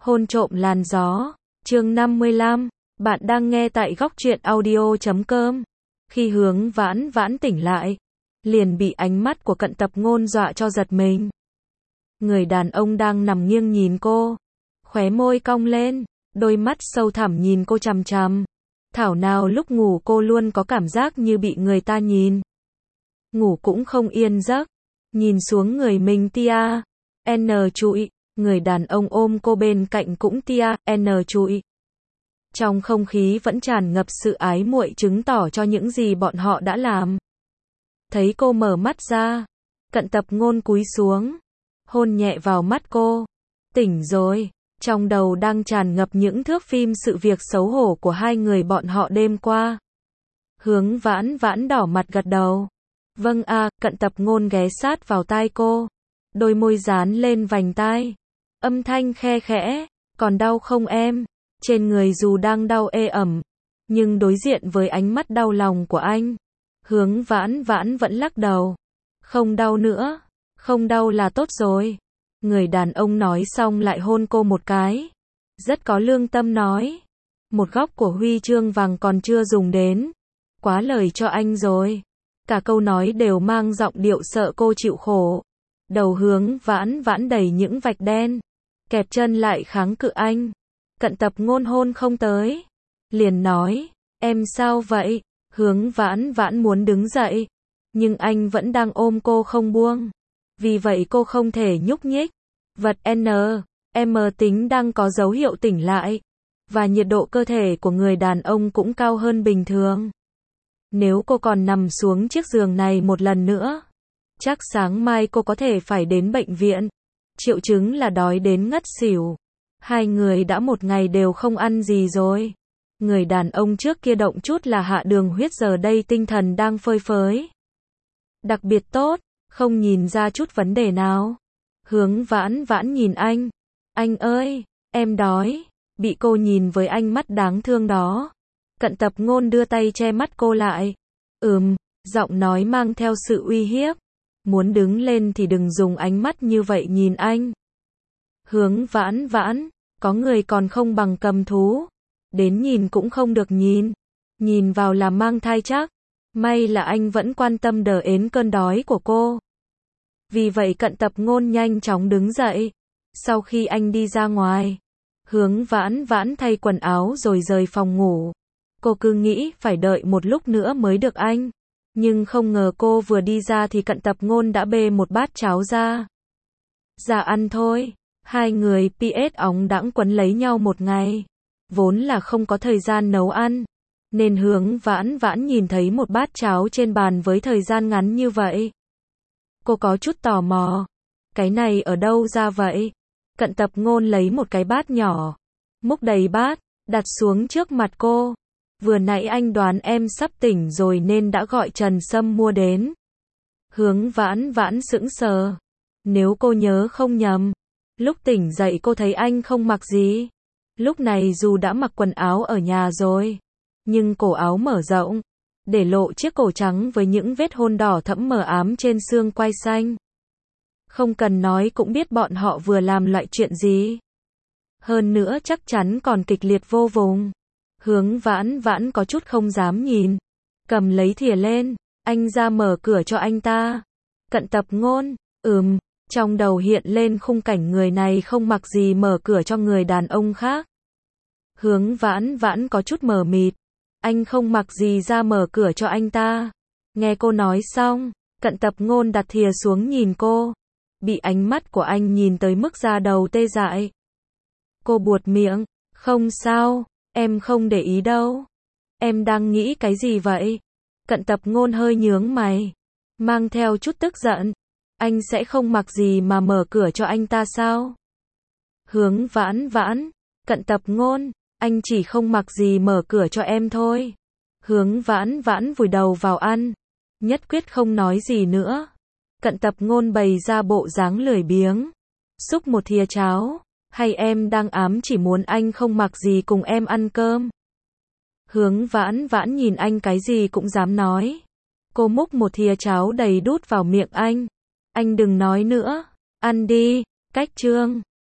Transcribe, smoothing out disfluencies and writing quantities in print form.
Hôn trộm làn gió, chương 55, bạn đang nghe tại góc truyện audio.com. Khi Hướng Vãn Vãn tỉnh lại, liền bị ánh mắt của Cận Tập Ngôn dọa cho giật mình. Người đàn ông đang nằm nghiêng nhìn cô, khóe môi cong lên, đôi mắt sâu thẳm nhìn cô chằm chằm. Thảo nào lúc ngủ cô luôn có cảm giác như bị người ta nhìn. Ngủ cũng không yên giấc, nhìn xuống người mình tia, n trụi. Người đàn ông ôm cô bên cạnh cũng tia, n trụi. Trong không khí vẫn tràn ngập sự ái muội chứng tỏ cho những gì bọn họ đã làm. Thấy cô mở mắt ra, Cận Tập Ngôn cúi xuống, hôn nhẹ vào mắt cô. Tỉnh rồi, trong đầu đang tràn ngập những thước phim sự việc xấu hổ của hai người bọn họ đêm qua. Hướng Vãn Vãn đỏ mặt gật đầu. Vâng a, Cận Tập Ngôn ghé sát vào tai cô, đôi môi dán lên vành tai. Âm thanh khe khẽ, còn đau không em? Trên người dù đang đau ê ẩm, nhưng đối diện với ánh mắt đau lòng của anh, Hướng Vãn Vãn vẫn lắc đầu. Không đau nữa, không đau là tốt rồi. Người đàn ông nói xong lại hôn cô một cái. Rất có lương tâm nói. Một góc của huy chương vàng còn chưa dùng đến. Quá lời cho anh rồi. Cả câu nói đều mang giọng điệu sợ cô chịu khổ. Đầu Hướng Vãn Vãn đầy những vạch đen, kẹp chân lại kháng cự anh. Cận Tập Ngôn hôn không tới, liền nói, em sao vậy? Hướng Vãn Vãn muốn đứng dậy, nhưng anh vẫn đang ôm cô không buông. Vì vậy cô không thể nhúc nhích. Vật M tính đang có dấu hiệu tỉnh lại, và nhiệt độ cơ thể của người đàn ông cũng cao hơn bình thường. Nếu cô còn nằm xuống chiếc giường này một lần nữa, chắc sáng mai cô có thể phải đến bệnh viện. Triệu chứng là đói đến ngất xỉu. Hai người đã một ngày đều không ăn gì rồi. Người đàn ông trước kia động chút là hạ đường huyết, giờ đây tinh thần đang phơi phới. Đặc biệt tốt, không nhìn ra chút vấn đề nào. Hướng Vãn Vãn nhìn anh. Anh ơi, em đói. Bị cô nhìn với ánh mắt đáng thương đó, Cận Tập Ngôn đưa tay che mắt cô lại. Giọng nói mang theo sự uy hiếp. Muốn đứng lên thì đừng dùng ánh mắt như vậy nhìn anh. Hướng Vãn Vãn, có người còn không bằng cầm thú. Đến nhìn cũng không được nhìn. Nhìn vào là mang thai chắc. May là anh vẫn quan tâm đờ ến cơn đói của cô. Vì vậy Cận Tập Ngôn nhanh chóng đứng dậy. Sau khi anh đi ra ngoài, Hướng Vãn Vãn thay quần áo rồi rời phòng ngủ. Cô cứ nghĩ phải đợi một lúc nữa mới được anh. Nhưng không ngờ cô vừa đi ra thì Cận Tập Ngôn đã bê một bát cháo ra. Dạ ăn thôi. Hai người PS óng đãng quấn lấy nhau một ngày. Vốn là không có thời gian nấu ăn, nên Hướng Vãn Vãn nhìn thấy một bát cháo trên bàn với thời gian ngắn như vậy. Cô có chút tò mò. Cái này ở đâu ra vậy? Cận Tập Ngôn lấy một cái bát nhỏ, múc đầy bát, đặt xuống trước mặt cô. Vừa nãy anh đoán em sắp tỉnh rồi nên đã gọi Trần Sâm mua đến. Hướng Vãn Vãn sững sờ. Nếu cô nhớ không nhầm, lúc tỉnh dậy cô thấy anh không mặc gì. Lúc này dù đã mặc quần áo ở nhà rồi, nhưng cổ áo mở rộng, để lộ chiếc cổ trắng với những vết hôn đỏ thẫm mờ ám trên xương quai xanh. Không cần nói cũng biết bọn họ vừa làm loại chuyện gì. Hơn nữa chắc chắn còn kịch liệt vô cùng. Hướng Vãn Vãn có chút không dám nhìn. Cầm lấy thìa lên, anh ra mở cửa cho anh ta. Cận Tập Ngôn, trong đầu hiện lên khung cảnh người này không mặc gì mở cửa cho người đàn ông khác. Hướng Vãn Vãn có chút mờ mịt. Anh không mặc gì ra mở cửa cho anh ta. Nghe cô nói xong, Cận Tập Ngôn đặt thìa xuống nhìn cô. Bị ánh mắt của anh nhìn tới mức da đầu tê dại. Cô buột miệng, không sao, em không để ý đâu. Em đang nghĩ cái gì vậy? Cận Tập Ngôn hơi nhướng mày, mang theo chút tức giận. Anh sẽ không mặc gì mà mở cửa cho anh ta sao? Hướng Vãn Vãn, Cận Tập Ngôn, anh chỉ không mặc gì mở cửa cho em thôi. Hướng Vãn Vãn vùi đầu vào ăn, nhất quyết không nói gì nữa. Cận Tập Ngôn bày ra bộ dáng lười biếng, xúc một thìa cháo. Hay em đang ám chỉ muốn anh không mặc gì cùng em ăn cơm? Hướng Vãn Vãn nhìn anh cái gì cũng dám nói. Cô múc một thìa cháo đầy đút vào miệng anh. Anh đừng nói nữa, ăn đi. Cách chương